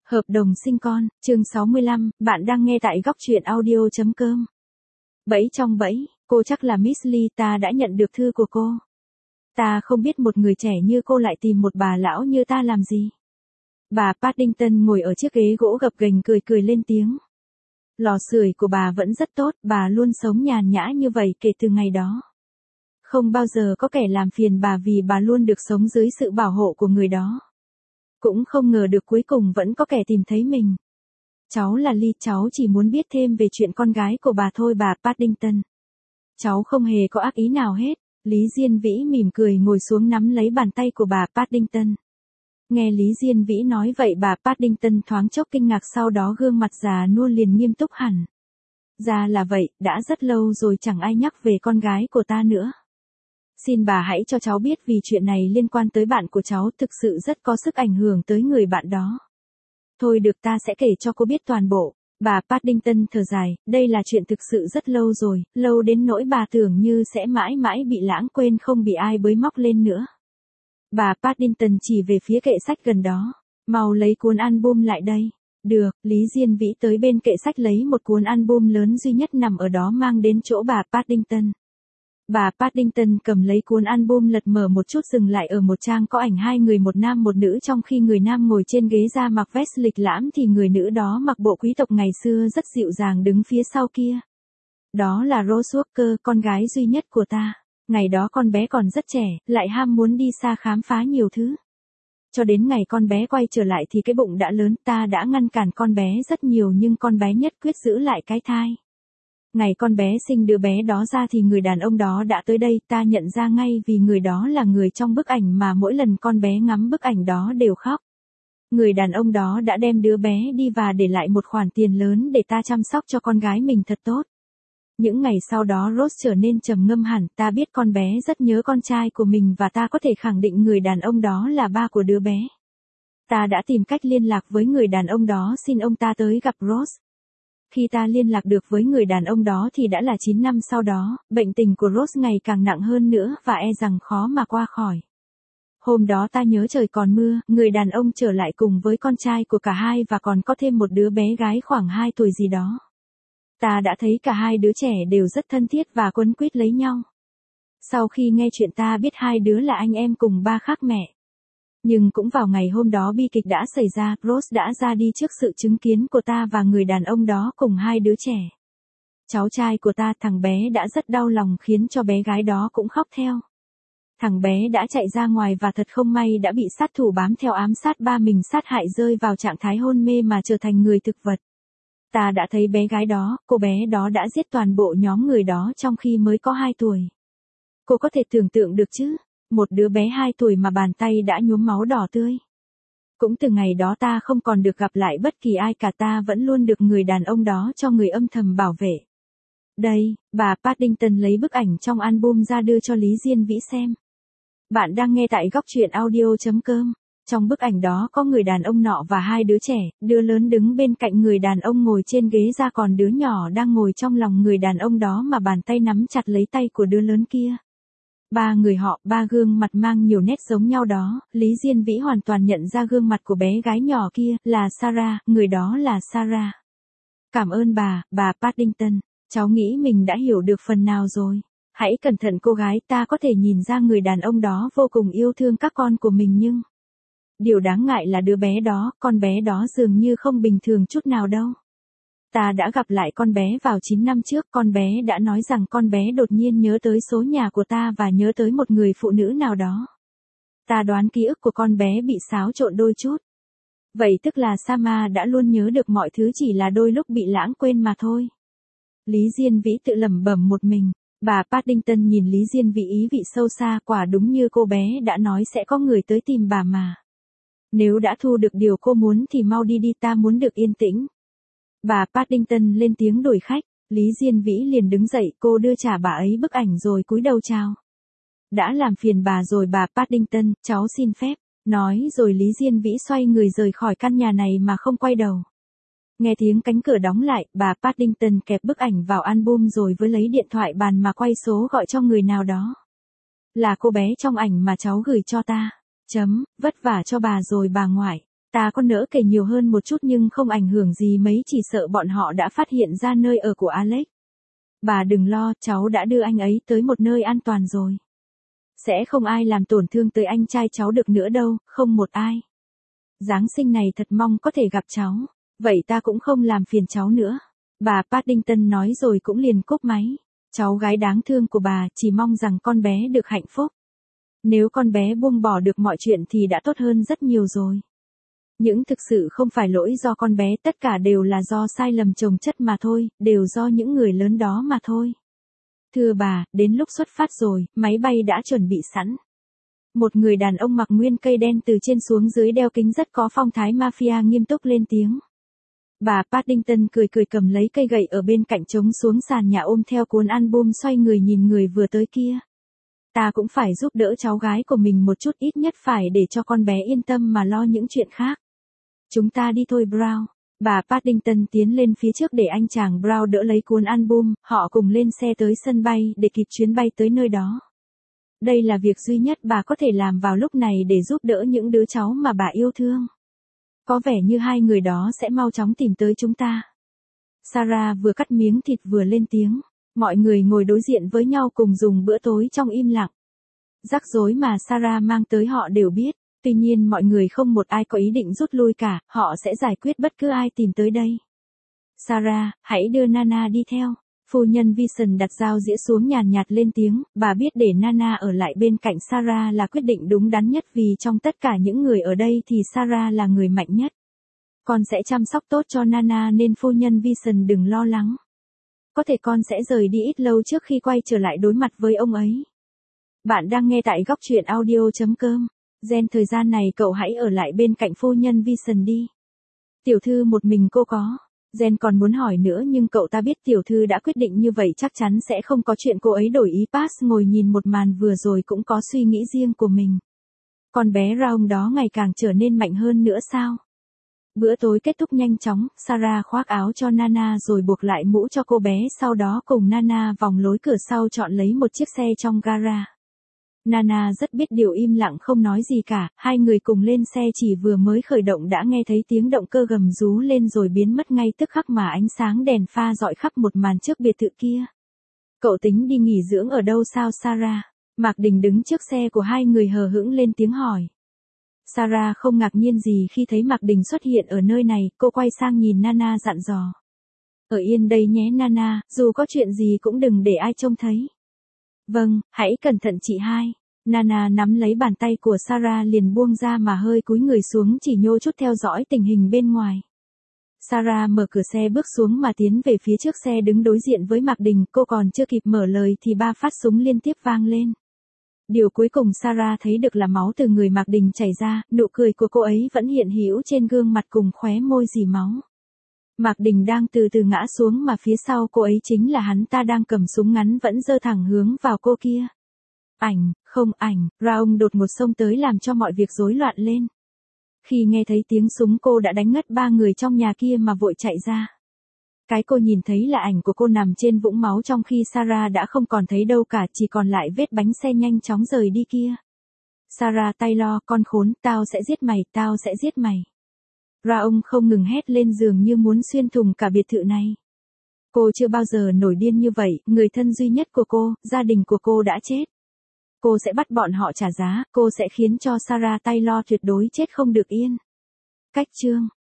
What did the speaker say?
Hợp đồng sinh con, chương 65, bạn đang nghe tại góc truyện audio.com. Bẫy trong bẫy, cô chắc là Miss Lee, ta đã nhận được thư của cô. Ta không biết một người trẻ như cô lại tìm một bà lão như ta làm gì. Bà Paddington ngồi ở chiếc ghế gỗ gập ghềnh cười cười lên tiếng. Lò sưởi của bà vẫn rất tốt, bà luôn sống nhàn nhã như vậy kể từ ngày đó. Không bao giờ có kẻ làm phiền bà vì bà luôn được sống dưới sự bảo hộ của người đó. Cũng không ngờ được cuối cùng vẫn có kẻ tìm thấy mình. Cháu là Lee, cháu chỉ muốn biết thêm về chuyện con gái của bà thôi bà Paddington. Cháu không hề có ác ý nào hết. Lý Diên Vĩ mỉm cười ngồi xuống nắm lấy bàn tay của bà Paddington. Nghe Lý Diên Vĩ nói vậy bà Paddington thoáng chốc kinh ngạc, sau đó gương mặt già nua liền nghiêm túc hẳn. Ra là vậy, đã rất lâu rồi chẳng ai nhắc về con gái của ta nữa. Xin bà hãy cho cháu biết vì chuyện này liên quan tới bạn của cháu, thực sự rất có sức ảnh hưởng tới người bạn đó. Thôi được, ta sẽ kể cho cô biết toàn bộ. Bà Paddington thở dài, đây là chuyện thực sự rất lâu rồi, lâu đến nỗi bà tưởng như sẽ mãi mãi bị lãng quên, không bị ai bới móc lên nữa. Bà Paddington chỉ về phía kệ sách gần đó. Mau lấy cuốn album lại đây. Được, Lý Diên Vĩ tới bên kệ sách lấy một cuốn album lớn duy nhất nằm ở đó mang đến chỗ bà Paddington. Bà Paddington cầm lấy cuốn album lật mở một chút, dừng lại ở một trang có ảnh hai người, một nam một nữ, trong khi người nam ngồi trên ghế da mặc vest lịch lãm thì người nữ đó mặc bộ quý tộc ngày xưa rất dịu dàng đứng phía sau kia. Đó là Rose Walker, con gái duy nhất của ta. Ngày đó con bé còn rất trẻ, lại ham muốn đi xa khám phá nhiều thứ. Cho đến ngày con bé quay trở lại thì cái bụng đã lớn, ta đã ngăn cản con bé rất nhiều nhưng con bé nhất quyết giữ lại cái thai. Ngày con bé sinh đứa bé đó ra thì người đàn ông đó đã tới đây, ta nhận ra ngay vì người đó là người trong bức ảnh mà mỗi lần con bé ngắm bức ảnh đó đều khóc. Người đàn ông đó đã đem đứa bé đi và để lại một khoản tiền lớn để ta chăm sóc cho con gái mình thật tốt. Những ngày sau đó Rose trở nên trầm ngâm hẳn, ta biết con bé rất nhớ con trai của mình và ta có thể khẳng định người đàn ông đó là ba của đứa bé. Ta đã tìm cách liên lạc với người đàn ông đó, xin ông ta tới gặp Rose. Khi ta liên lạc được với người đàn ông đó thì đã là 9 năm sau đó, bệnh tình của Rose ngày càng nặng hơn nữa và e rằng khó mà qua khỏi. Hôm đó ta nhớ trời còn mưa, người đàn ông trở lại cùng với con trai của cả hai và còn có thêm một đứa bé gái khoảng 2 tuổi gì đó. Ta đã thấy cả hai đứa trẻ đều rất thân thiết và quấn quýt lấy nhau. Sau khi nghe chuyện ta biết hai đứa là anh em cùng ba khác mẹ. Nhưng cũng vào ngày hôm đó bi kịch đã xảy ra, Rose đã ra đi trước sự chứng kiến của ta và người đàn ông đó cùng hai đứa trẻ. Cháu trai của ta, thằng bé đã rất đau lòng khiến cho bé gái đó cũng khóc theo. Thằng bé đã chạy ra ngoài và thật không may đã bị sát thủ bám theo ám sát ba mình, sát hại, rơi vào trạng thái hôn mê mà trở thành người thực vật. Ta đã thấy bé gái đó, cô bé đó đã giết toàn bộ nhóm người đó trong khi mới có 2 tuổi. Cô có thể tưởng tượng được chứ? Một đứa bé 2 tuổi mà bàn tay đã nhuốm máu đỏ tươi. Cũng từ ngày đó ta không còn được gặp lại bất kỳ ai cả, ta vẫn luôn được người đàn ông đó cho người âm thầm bảo vệ. Đây, bà Paddington lấy bức ảnh trong album ra đưa cho Lý Diên Vĩ xem. Bạn đang nghe tại góc truyện audio.com. Trong bức ảnh đó có người đàn ông nọ và hai đứa trẻ, đứa lớn đứng bên cạnh người đàn ông ngồi trên ghế da, còn đứa nhỏ đang ngồi trong lòng người đàn ông đó mà bàn tay nắm chặt lấy tay của đứa lớn kia. Ba người họ, ba gương mặt mang nhiều nét giống nhau đó, Lý Diên Vĩ hoàn toàn nhận ra gương mặt của bé gái nhỏ kia, là Sarah, người đó là Sarah. Cảm ơn bà Paddington, cháu nghĩ mình đã hiểu được phần nào rồi. Hãy cẩn thận cô gái, ta có thể nhìn ra người đàn ông đó vô cùng yêu thương các con của mình nhưng... Điều đáng ngại là đứa bé đó, con bé đó dường như không bình thường chút nào đâu. Ta đã gặp lại con bé vào 9 năm trước, con bé đã nói rằng con bé đột nhiên nhớ tới số nhà của ta và nhớ tới một người phụ nữ nào đó. Ta đoán ký ức của con bé bị xáo trộn đôi chút. Vậy tức là Sama đã luôn nhớ được mọi thứ, chỉ là đôi lúc bị lãng quên mà thôi. Lý Diên Vĩ tự lẩm bẩm một mình. Bà Paddington nhìn Lý Diên Vĩ ý vị sâu xa, quả đúng như cô bé đã nói sẽ có người tới tìm bà mà. Nếu đã thu được điều cô muốn thì mau đi đi, ta muốn được yên tĩnh. Bà Paddington lên tiếng đuổi khách, Lý Diên Vĩ liền đứng dậy, cô đưa trả bà ấy bức ảnh rồi cúi đầu chào. Đã làm phiền bà rồi bà Paddington, cháu xin phép. Nói rồi Lý Diên Vĩ xoay người rời khỏi căn nhà này mà không quay đầu. Nghe tiếng cánh cửa đóng lại, bà Paddington kẹp bức ảnh vào album rồi với lấy điện thoại bàn mà quay số gọi cho người nào đó. Là cô bé trong ảnh mà cháu gửi cho ta. Vất vả cho bà rồi bà ngoại. Ta có nỡ kể nhiều hơn một chút nhưng không ảnh hưởng gì mấy, chỉ sợ bọn họ đã phát hiện ra nơi ở của Alex. Bà đừng lo, cháu đã đưa anh ấy tới một nơi an toàn rồi. Sẽ không ai làm tổn thương tới anh trai cháu được nữa đâu, không một ai. Giáng sinh này thật mong có thể gặp cháu. Vậy ta cũng không làm phiền cháu nữa. Bà Paddington nói rồi cũng liền cúp máy. Cháu gái đáng thương của bà chỉ mong rằng con bé được hạnh phúc. Nếu con bé buông bỏ được mọi chuyện thì đã tốt hơn rất nhiều rồi. Những thực sự không phải lỗi do con bé, tất cả đều là do sai lầm chồng chất mà thôi, đều do những người lớn đó mà thôi. Thưa bà, đến lúc xuất phát rồi, máy bay đã chuẩn bị sẵn. Một người đàn ông mặc nguyên cây đen từ trên xuống dưới đeo kính rất có phong thái mafia nghiêm túc lên tiếng. Bà Paddington cười cười cầm lấy cây gậy ở bên cạnh trống xuống sàn nhà, ôm theo cuốn album, xoay người nhìn người vừa tới kia. Ta cũng phải giúp đỡ cháu gái của mình một chút, ít nhất phải để cho con bé yên tâm mà lo những chuyện khác. Chúng ta đi thôi Brown. Bà Paddington tiến lên phía trước để anh chàng Brown đỡ lấy cuốn album, họ cùng lên xe tới sân bay để kịp chuyến bay tới nơi đó. Đây là việc duy nhất bà có thể làm vào lúc này để giúp đỡ những đứa cháu mà bà yêu thương. Có vẻ như hai người đó sẽ mau chóng tìm tới chúng ta. Sarah vừa cắt miếng thịt vừa lên tiếng. Mọi người ngồi đối diện với nhau cùng dùng bữa tối trong im lặng. Rắc rối mà Sarah mang tới họ đều biết. Tuy nhiên mọi người không một ai có ý định rút lui cả, họ sẽ giải quyết bất cứ ai tìm tới đây. Sarah, hãy đưa Nana đi theo. Phu nhân Vincent đặt dao dĩa xuống nhàn nhạt lên tiếng, bà biết để Nana ở lại bên cạnh Sarah là quyết định đúng đắn nhất, vì trong tất cả những người ở đây thì Sarah là người mạnh nhất. Con sẽ chăm sóc tốt cho Nana nên phu nhân Vincent đừng lo lắng. Có thể con sẽ rời đi ít lâu trước khi quay trở lại đối mặt với ông ấy. Bạn đang nghe tại góc truyện audio.com. Gen, thời gian này cậu hãy ở lại bên cạnh phu nhân Vincent đi. Tiểu thư một mình cô có. Gen còn muốn hỏi nữa nhưng cậu ta biết tiểu thư đã quyết định như vậy chắc chắn sẽ không có chuyện cô ấy đổi ý. Pass ngồi nhìn một màn vừa rồi cũng có suy nghĩ riêng của mình. Con bé Round đó ngày càng trở nên mạnh hơn nữa sao? Bữa tối kết thúc nhanh chóng, Sarah khoác áo cho Nana rồi buộc lại mũ cho cô bé, sau đó cùng Nana vòng lối cửa sau chọn lấy một chiếc xe trong gara. Nana rất biết điều, im lặng không nói gì cả, hai người cùng lên xe chỉ vừa mới khởi động đã nghe thấy tiếng động cơ gầm rú lên rồi biến mất ngay tức khắc mà ánh sáng đèn pha rọi khắp một màn trước biệt thự kia. Cậu tính đi nghỉ dưỡng ở đâu sao Sarah? Mạc Đình đứng trước xe của hai người hờ hững lên tiếng hỏi. Sarah không ngạc nhiên gì khi thấy Mạc Đình xuất hiện ở nơi này, cô quay sang nhìn Nana dặn dò. Ở yên đây nhé Nana, dù có chuyện gì cũng đừng để ai trông thấy. Vâng, hãy cẩn thận chị hai. Nana nắm lấy bàn tay của Sarah liền buông ra mà hơi cúi người xuống chỉ nhô chút theo dõi tình hình bên ngoài. Sarah mở cửa xe bước xuống mà tiến về phía trước xe đứng đối diện với Mạc Đình, cô còn chưa kịp mở lời thì 3 phát súng liên tiếp vang lên. Điều cuối cùng Sarah thấy được là máu từ người Mạc Đình chảy ra, nụ cười của cô ấy vẫn hiện hữu trên gương mặt cùng khóe môi rỉ máu. Mạc Đình đang từ từ ngã xuống mà phía sau cô ấy chính là hắn ta đang cầm súng ngắn vẫn giơ thẳng hướng vào cô kia. Không, Raung đột ngột xông tới làm cho mọi việc rối loạn lên. Khi nghe thấy tiếng súng cô đã đánh ngất 3 người trong nhà kia mà vội chạy ra. Cái cô nhìn thấy là ảnh của cô nằm trên vũng máu trong khi Sarah đã không còn thấy đâu cả, chỉ còn lại vết bánh xe nhanh chóng rời đi kia. Sarah Taylor, con khốn, tao sẽ giết mày. Raung không ngừng hét lên dường như muốn xuyên thủng cả biệt thự này. Cô chưa bao giờ nổi điên như vậy, người thân duy nhất của cô, gia đình của cô đã chết. Cô sẽ bắt bọn họ trả giá, cô sẽ khiến cho Sarah Taylor tuyệt đối chết không được yên. Cách chương